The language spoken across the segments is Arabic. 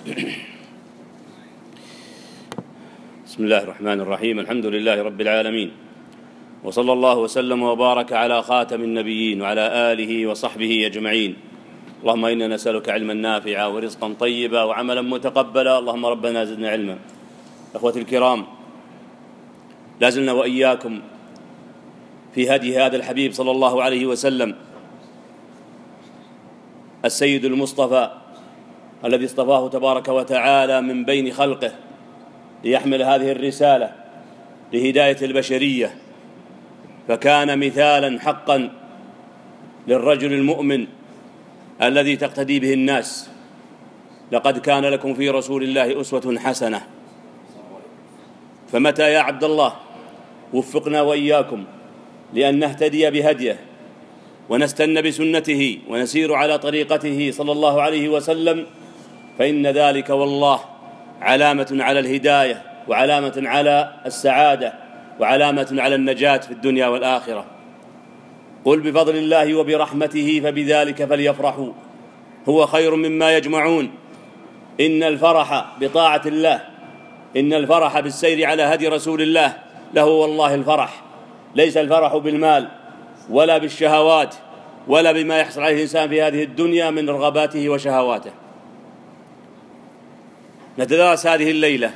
بسم الله الرحمن الرحيم. الحمد لله رب العالمين، وصلى الله وسلم وبارك على خاتم النبيين وعلى آله وصحبه أجمعين. اللهم إنا نسألك علما نافعا ورزقا طيبا وعملا متقبلا. اللهم ربنا زدنا علما. أخوتي الكرام، لازلنا وإياكم في هدي هذا الحبيب صلى الله عليه وسلم، السيد المصطفى الذي اصطفاه تبارك وتعالى من بين خلقه ليحمل هذه الرسالة لهداية البشرية، فكان مثالا حقا للرجل المؤمن الذي تقتدي به الناس. لقد كان لكم في رسول الله أسوة حسنة. فمتى يا عبد الله وفقنا وإياكم لأن نهتدي بهديه ونستنى بسنته ونسير على طريقته صلى الله عليه وسلم، فإن ذلك والله علامة على الهداية، وعلامة على السعادة، وعلامة على النجاة في الدنيا والآخرة. قل بفضل الله وبرحمته فبذلك فليفرحوا هو خير مما يجمعون. إن الفرح بطاعة الله، إن الفرح بالسير على هدي رسول الله له والله الفرح. ليس الفرح بالمال ولا بالشهوات ولا بما يحصل عليه الإنسان في هذه الدنيا من رغباته وشهواته. نتدارس هذه الليلة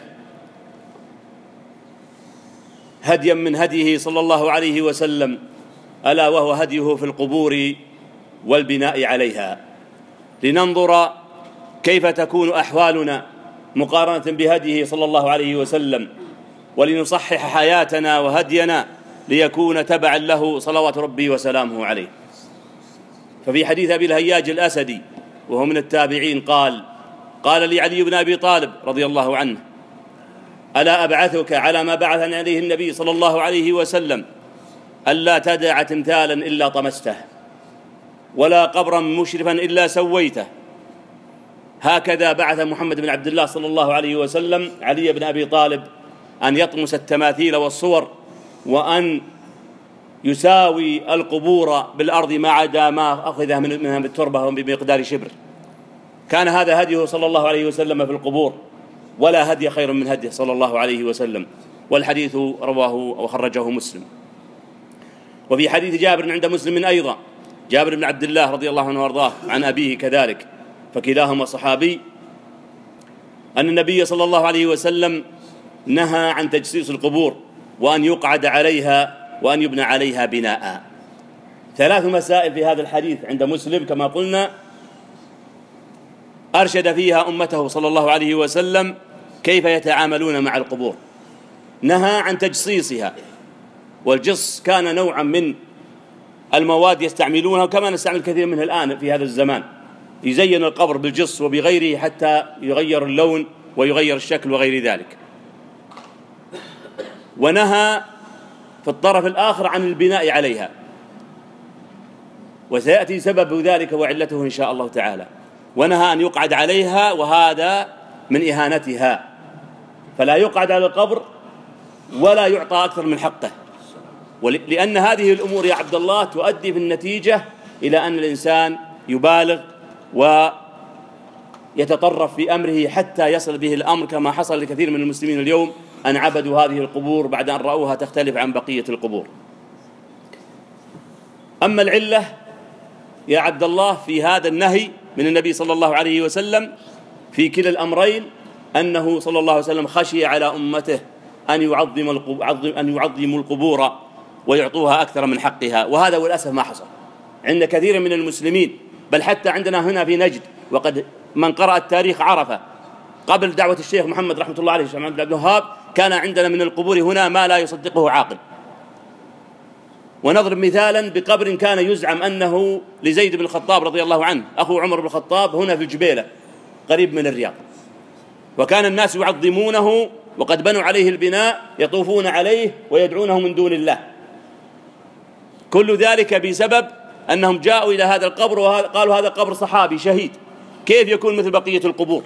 هديا من هديه صلى الله عليه وسلم، ألا وهو هديه في القبور والبناء عليها، لننظر كيف تكون أحوالنا مقارنة بهديه صلى الله عليه وسلم، ولنصحح حياتنا وهدينا ليكون تبعا له صلوات ربي وسلامه عليه. ففي حديث أبي الهياج الأسدي وهو من التابعين قال لي علي بن أبي طالب رضي الله عنه: ألا أبعثك على ما بعثني عليه النبي صلى الله عليه وسلم، ألا تدع تمثالا إلا طمسته، ولا قبرا مشرفا إلا سويته. هكذا بعث محمد بن عبد الله صلى الله عليه وسلم علي بن أبي طالب أن يطمس التماثيل والصور، وأن يساوي القبور بالأرض ما عدا ما أخذها منها بالتربة بمقدار شبر. كان هذا هديه صلى الله عليه وسلم في القبور، ولا هدي خير من هديه صلى الله عليه وسلم. والحديث رواه وخرجه مسلم. وفي حديث جابر عند مسلم أيضا، جابر بن عبد الله رضي الله عنه وارضاه عن أبيه كذلك، فكلاهما صحابي، أن النبي صلى الله عليه وسلم نهى عن تجسيس القبور وأن يقعد عليها وأن يبنى عليها بناء. 3 مسائل في هذا الحديث عند مسلم كما قلنا، أرشد فيها أمته صلى الله عليه وسلم كيف يتعاملون مع القبور. نهى عن تجصيصها، والجص كان نوعا من المواد يستعملونها كما نستعمل كثير منها الآن في هذا الزمان، يزين القبر بالجص وبغيره حتى يغير اللون ويغير الشكل وغير ذلك. ونهى في الطرف الآخر عن البناء عليها، وسيأتي سبب ذلك وعلته إن شاء الله تعالى. ونهى أن يقعد عليها، وهذا من إهانتها، فلا يقعد على القبر ولا يعطى أكثر من حقه، لأن هذه الأمور يا عبد الله تؤدي في النتيجة إلى أن الإنسان يبالغ ويتطرف في أمره حتى يصل به الأمر كما حصل لكثير من المسلمين اليوم، أن عبدوا هذه القبور بعد أن رأوها تختلف عن بقية القبور. أما العلة يا عبد الله في هذا النهي من النبي صلى الله عليه وسلم في كلا الأمرين، أنه صلى الله عليه وسلم خشي على أمته أن يعظموا القبور ويعطوها أكثر من حقها. وهذا والأسف ما حصل عند كثير من المسلمين، بل حتى عندنا هنا في نجد. وقد من قرأ التاريخ عرف قبل دعوة الشيخ محمد رحمة الله عليه الشيخ محمد بن عبد الوهاب كان عندنا من القبور هنا ما لا يصدقه عاقل. ونضرب مثالا بقبر كان يزعم أنه لزيد بن الخطاب رضي الله عنه أخو عمر بن الخطاب هنا في الجبيلة قريب من الرياض، وكان الناس يعظمونه وقد بنوا عليه البناء، يطوفون عليه ويدعونه من دون الله. كل ذلك بسبب أنهم جاءوا إلى هذا القبر وقالوا هذا قبر صحابي شهيد، كيف يكون مثل بقية القبور؟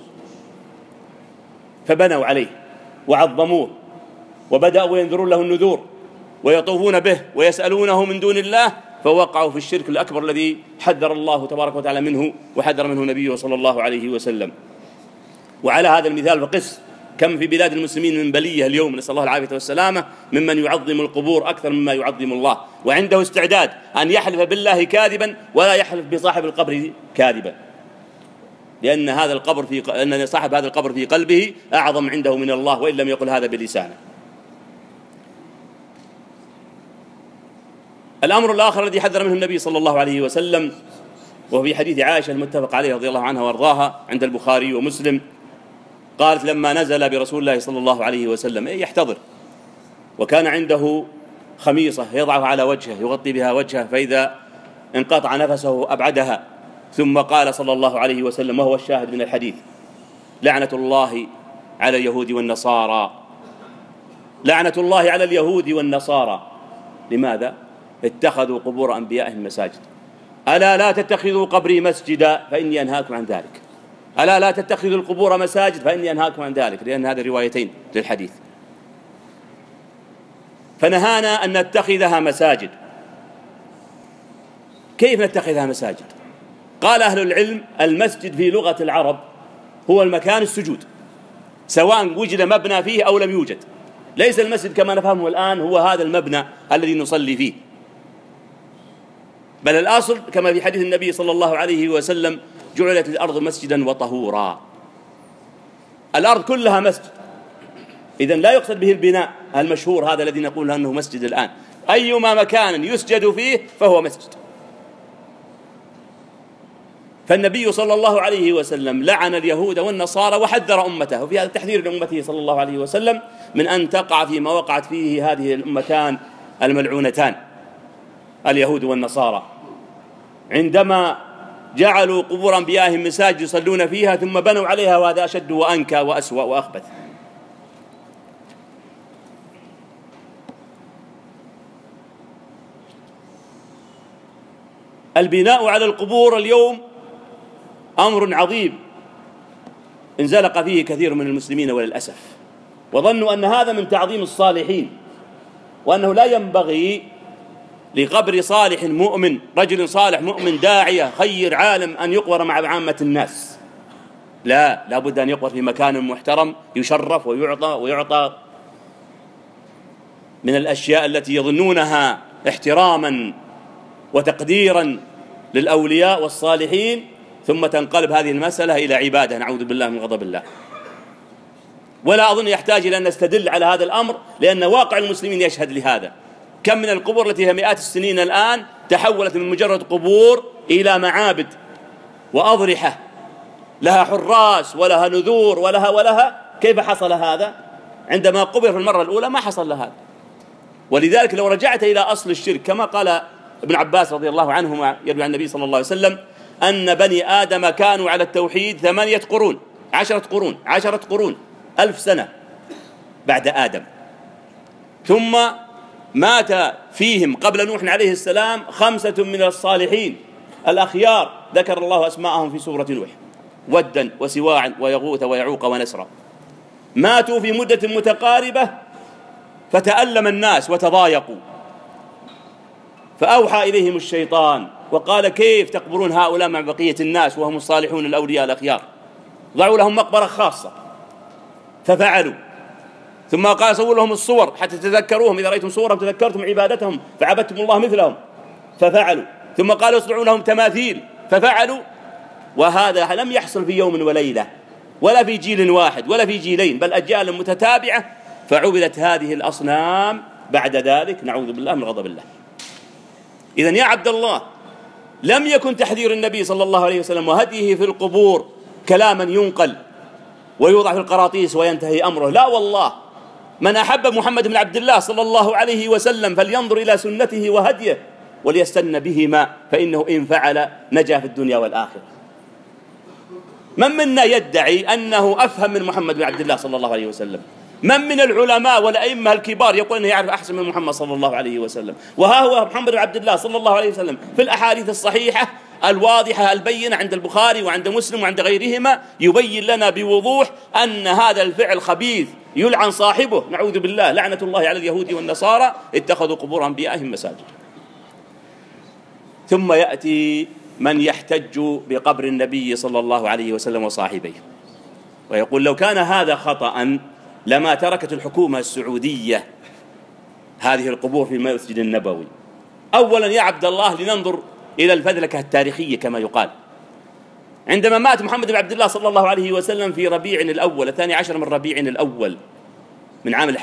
فبنوا عليه وعظموه وبدأوا ينذرون له النذور ويطوفون به ويسألونه من دون الله، فوقعوا في الشرك الأكبر الذي حذر الله تبارك وتعالى منه وحذر منه نبيه صلى الله عليه وسلم. وعلى هذا المثال فقس كم في بلاد المسلمين من بلية اليوم، نسأل الله العافية والسلامة، ممن يعظم القبور أكثر مما يعظم الله، وعنده استعداد أن يحلف بالله كاذبا ولا يحلف بصاحب القبر كاذبا، لأن أن صاحب هذا القبر في قلبه أعظم عنده من الله، وإن لم يقل هذا بلسانه. الأمر الآخر الذي حذر منه النبي صلى الله عليه وسلم، وهو في حديث عائشة المتفق عليه رضي الله عنها وارضاها عند البخاري ومسلم، قالت لما نزل برسول الله صلى الله عليه وسلم يحتضر، وكان عنده خميصة يضعها على وجهه يغطي بها وجهه، فإذا انقطع نفسه أبعدها، ثم قال صلى الله عليه وسلم وهو الشاهد من الحديث: لعنة الله على اليهود والنصارى، لعنة الله على اليهود والنصارى. لماذا؟ اتخذوا قبور أنبيائهم مساجد. ألا لا تتخذوا قبري مسجدا فإني أنهاكم عن ذلك. ألا لا تتخذوا القبور مساجد فإني أنهاكم عن ذلك، لأن هذه روايتين للحديث. فنهانا أن نتخذها مساجد. كيف نتخذها مساجد؟ قال أهل العلم: المسجد في لغة العرب هو المكان السجود، سواء وجد مبنى فيه أو لم يوجد. ليس المسجد كما نفهمه الآن هو هذا المبنى الذي نصلي فيه، بل الأصل كما في حديث النبي صلى الله عليه وسلم: جعلت الأرض مسجدا وطهورا. الأرض كلها مسجد، إذن لا يقصد به البناء المشهور هذا الذي نقول أنه مسجد الآن. أيما مكان يسجد فيه فهو مسجد. فالنبي صلى الله عليه وسلم لعن اليهود والنصارى وحذر أمته، وفي هذا تحذير لأمته صلى الله عليه وسلم من أن تقع فيما وقعت فيه هذه الأمتان الملعونتان اليهود والنصارى، عندما جعلوا قبور أنبيائهم مساجد يصلون فيها ثم بنوا عليها، وهذا أشد وأنكى وأسوأ وأخبث. البناء على القبور اليوم أمر عظيم انزلق فيه كثير من المسلمين وللأسف، وظنوا أن هذا من تعظيم الصالحين، وأنه لا ينبغي لقبر صالح مؤمن، رجل صالح مؤمن داعية خير عالم، أن يقبر مع عامة الناس. لا بد أن يقبر في مكان محترم يشرف ويعطى من الأشياء التي يظنونها احتراما وتقديرا للأولياء والصالحين، ثم تنقلب هذه المسألة إلى عبادة، نعوذ بالله من غضب الله. ولا أظن يحتاج إلى أن نستدل على هذا الأمر، لأن واقع المسلمين يشهد لهذا. كم من القبور التي هي مئات السنين الآن تحولت من مجرد قبور إلى معابد وأضرحة لها حراس ولها نذور ولها. كيف حصل هذا؟ عندما قبر في المرة الأولى ما حصل لهذا. ولذلك لو رجعت إلى أصل الشرك كما قال ابن عباس رضي الله عنهما يروي عن النبي صلى الله عليه وسلم أن بني آدم كانوا على التوحيد 8 قرون 10 قرون 1000 سنة بعد آدم، ثم مات فيهم قبل نوح عليه السلام 5 من الصالحين الأخيار ذكر الله أسماءهم في سورة نوح: ودا وسواع ويغوث ويعوق ونسرا. ماتوا في مدة متقاربة فتألم الناس وتضايقوا، فأوحى إليهم الشيطان وقال: كيف تقبرون هؤلاء مع بقية الناس وهم الصالحون الأولياء الأخيار؟ ضعوا لهم مقبرة خاصة. ففعلوا. ثم قال: صوروا لهم الصور حتى تذكروهم، إذا رأيتم صورهم تذكرتم عبادتهم فعبدتم الله مثلهم. ففعلوا. ثم قالوا: اصنعوا لهم تماثيل. ففعلوا. وهذا لم يحصل في يوم وليلة ولا في جيل واحد ولا في جيلين، بل أجيال متتابعة، فعبدت هذه الأصنام بعد ذلك، نعوذ بالله من غضب الله. إذن يا عبد الله، لم يكن تحذير النبي صلى الله عليه وسلم وهديه في القبور كلاما ينقل ويوضع في القراطيس وينتهي أمره، لا والله. من أحب محمد بن عبد الله صلى الله عليه وسلم فلينظر إلى سنته وهديه وليستن بهما، فإنه إن فعل نجا في الدنيا والآخرة. من منا يدعي أنه أفهم من محمد بن عبد الله صلى الله عليه وسلم؟ من من العلماء والأئمة الكبار يقول أنه يعرف أحسن من محمد صلى الله عليه وسلم؟ وها هو محمد بن عبد الله صلى الله عليه وسلم في الأحاديث الصحيحة الواضحة البينة عند البخاري وعند مسلم وعند غيرهما يبين لنا بوضوح أن هذا الفعل خبيث يلعن صاحبه، نعوذ بالله، لعنة الله على اليهود والنصارى اتخذوا قبور أنبيائهم مساجد. ثم يأتي من يحتج بقبر النبي صلى الله عليه وسلم وصاحبيه ويقول لو كان هذا خطأ لما تركت الحكومة السعودية هذه القبور في المسجد النبوي. أولا يا عبد الله لننظر إلى الفذلكة التاريخية كما يقال. عندما مات محمد بن عبد الله صلى الله عليه وسلم في ربيع الأول 12 من ربيع الأول من عام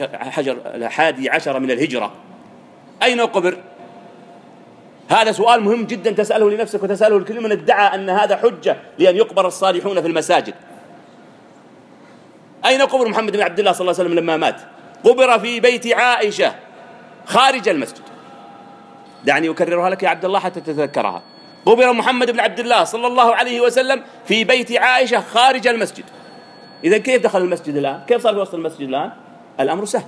11 من الهجرة، أين قبر؟ هذا سؤال مهم جدا تسأله لنفسك وتسأله لكل من ادعى أن هذا حجة لأن يقبر الصالحون في المساجد. أين قبر محمد بن عبد الله صلى الله عليه وسلم لما مات؟ قبر في بيت عائشة خارج المسجد. دعني أكررها لك يا عبد الله حتى تتذكرها. قبر محمد بن عبد الله صلى الله عليه وسلم في بيت عائشة خارج المسجد. إذن كيف دخل المسجد الآن؟ كيف صار في وسط المسجد الآن؟ الأمر سهل.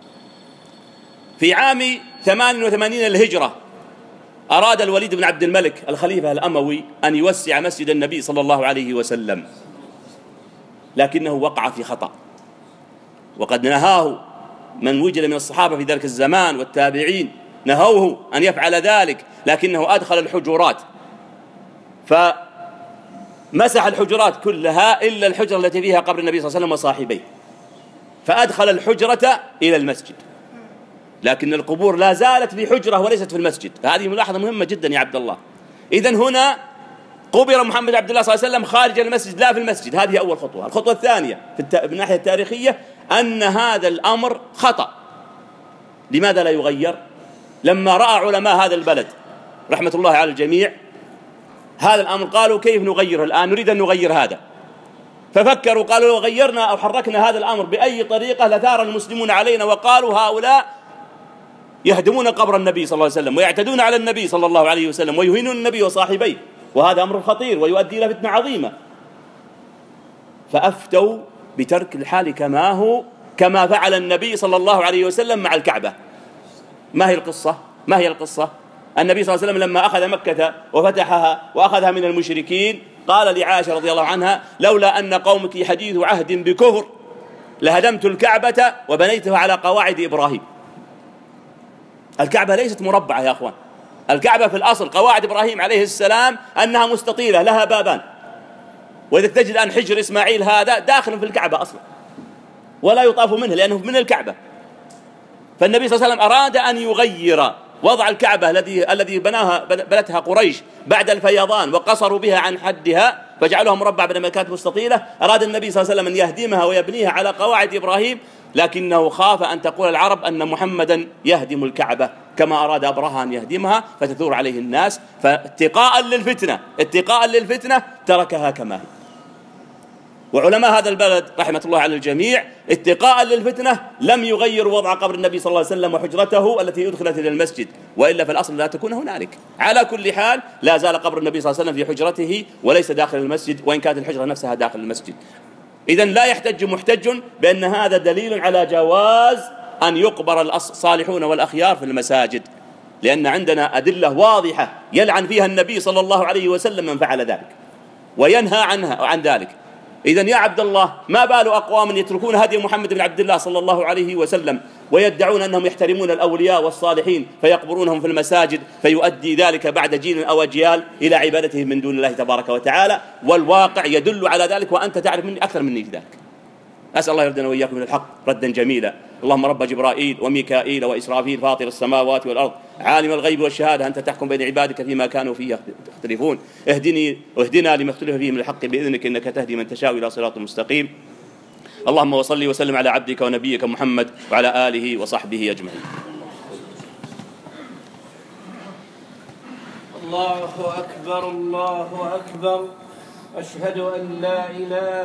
في عام 88 الهجرة أراد الوليد بن عبد الملك الخليفة الأموي أن يوسع مسجد النبي صلى الله عليه وسلم، لكنه وقع في خطأ، وقد نهاه من وجد من الصحابة في ذلك الزمان والتابعين، نهوه أن يفعل ذلك، لكنه أدخل الحجرات فمسح الحجرات كلها إلا الحجرة التي فيها قبر النبي صلى الله عليه وسلم وصاحبيه، فأدخل الحجرة إلى المسجد، لكن القبور لا زالت في حجرة وليست في المسجد. هذه ملاحظة مهمة جدا يا عبد الله. إذن هنا قبر محمد عبد الله صلى الله عليه وسلم خارج المسجد لا في المسجد. هذه أول خطوة. الخطوة الثانية من الناحية التاريخية أن هذا الأمر خطأ. لماذا لا يغير؟ لما رأى علماء هذا البلد رحمة الله على الجميع هذا الأمر قالوا كيف نغيره الآن؟ نريد أن نغير هذا. ففكروا قالوا لو غيرنا أو حركنا هذا الأمر بأي طريقة لثار المسلمون علينا وقالوا هؤلاء يهدمون قبر النبي صلى الله عليه وسلم ويعتدون على النبي صلى الله عليه وسلم ويهينون النبي وصاحبيه، وهذا أمر خطير ويؤدي إلى فتنة عظيمة. فأفتوا بترك الحال كما هو، كما فعل النبي صلى الله عليه وسلم مع الكعبة. ما هي القصة؟ ما هي القصة؟ النبي صلى الله عليه وسلم لما أخذ مكة وفتحها وأخذها من المشركين قال لعائشة رضي الله عنها لولا أن قومك حديث عهد بكفر لهدمت الكعبة وبنيتها على قواعد إبراهيم. الكعبة ليست مربعة يا أخوان، الكعبة في الأصل قواعد إبراهيم عليه السلام أنها مستطيلة لها بابان، وإذا تجد الآن حجر إسماعيل هذا داخل في الكعبة أصلا ولا يطاف منه لأنه من الكعبة. فالنبي صلى الله عليه وسلم أراد أن يغير وضع الكعبة الذي بنتها قريش بعد الفيضان وقصروا بها عن حدها فجعلوها مربع بدل ما كانت مستطيلة. أراد النبي صلى الله عليه وسلم أن يهدمها ويبنيها على قواعد إبراهيم، لكنه خاف أن تقول العرب أن محمدا يهدم الكعبة كما أراد أبرهة أن يهدمها فتثور عليه الناس، فاتقاء للفتنة تركها كما هي. وعلماء هذا البلد رحمة الله على الجميع اتقاء للفتنة لم يغيروا وضع قبر النبي صلى الله عليه وسلم وحجرته التي أدخلت إلى المسجد، وإلا في الأصل لا تكون هنالك. على كل حال لا زال قبر النبي صلى الله عليه وسلم في حجرته وليس داخل المسجد، وإن كانت الحجرة نفسها داخل المسجد. إذن لا يحتج محتج بأن هذا دليل على جواز أن يقبر الصالحون والأخيار في المساجد، لأن عندنا أدلة واضحة يلعن فيها النبي صلى الله عليه وسلم من فعل ذلك وينهى عن ذلك. إذن يا عبد الله ما بال أقوام يتركون هدي محمد بن عبد الله صلى الله عليه وسلم ويدعون أنهم يحترمون الأولياء والصالحين فيقبرونهم في المساجد، فيؤدي ذلك بعد جيل أو أجيال إلى عبادتهم من دون الله تبارك وتعالى، والواقع يدل على ذلك وأنت تعرف مني أكثر مني في ذلك. أسأل الله يردنا وإياكم من الحق ردا جميلا. اللهم رب جبرائيل وميكائيل وإسرافيل فاطر السماوات والأرض عالم الغيب والشهادة أنت تحكم بين عبادك فيما كانوا فيه يختلفون، اهدنا لما اختلف فيه من الحق بإذنك إنك تهدي من تشاء إلى صراط مستقيم. اللهم وصلي وسلم على عبدك ونبيك محمد وعلى آله وصحبه أجمعين. الله أكبر الله أكبر. أشهد أن لا إله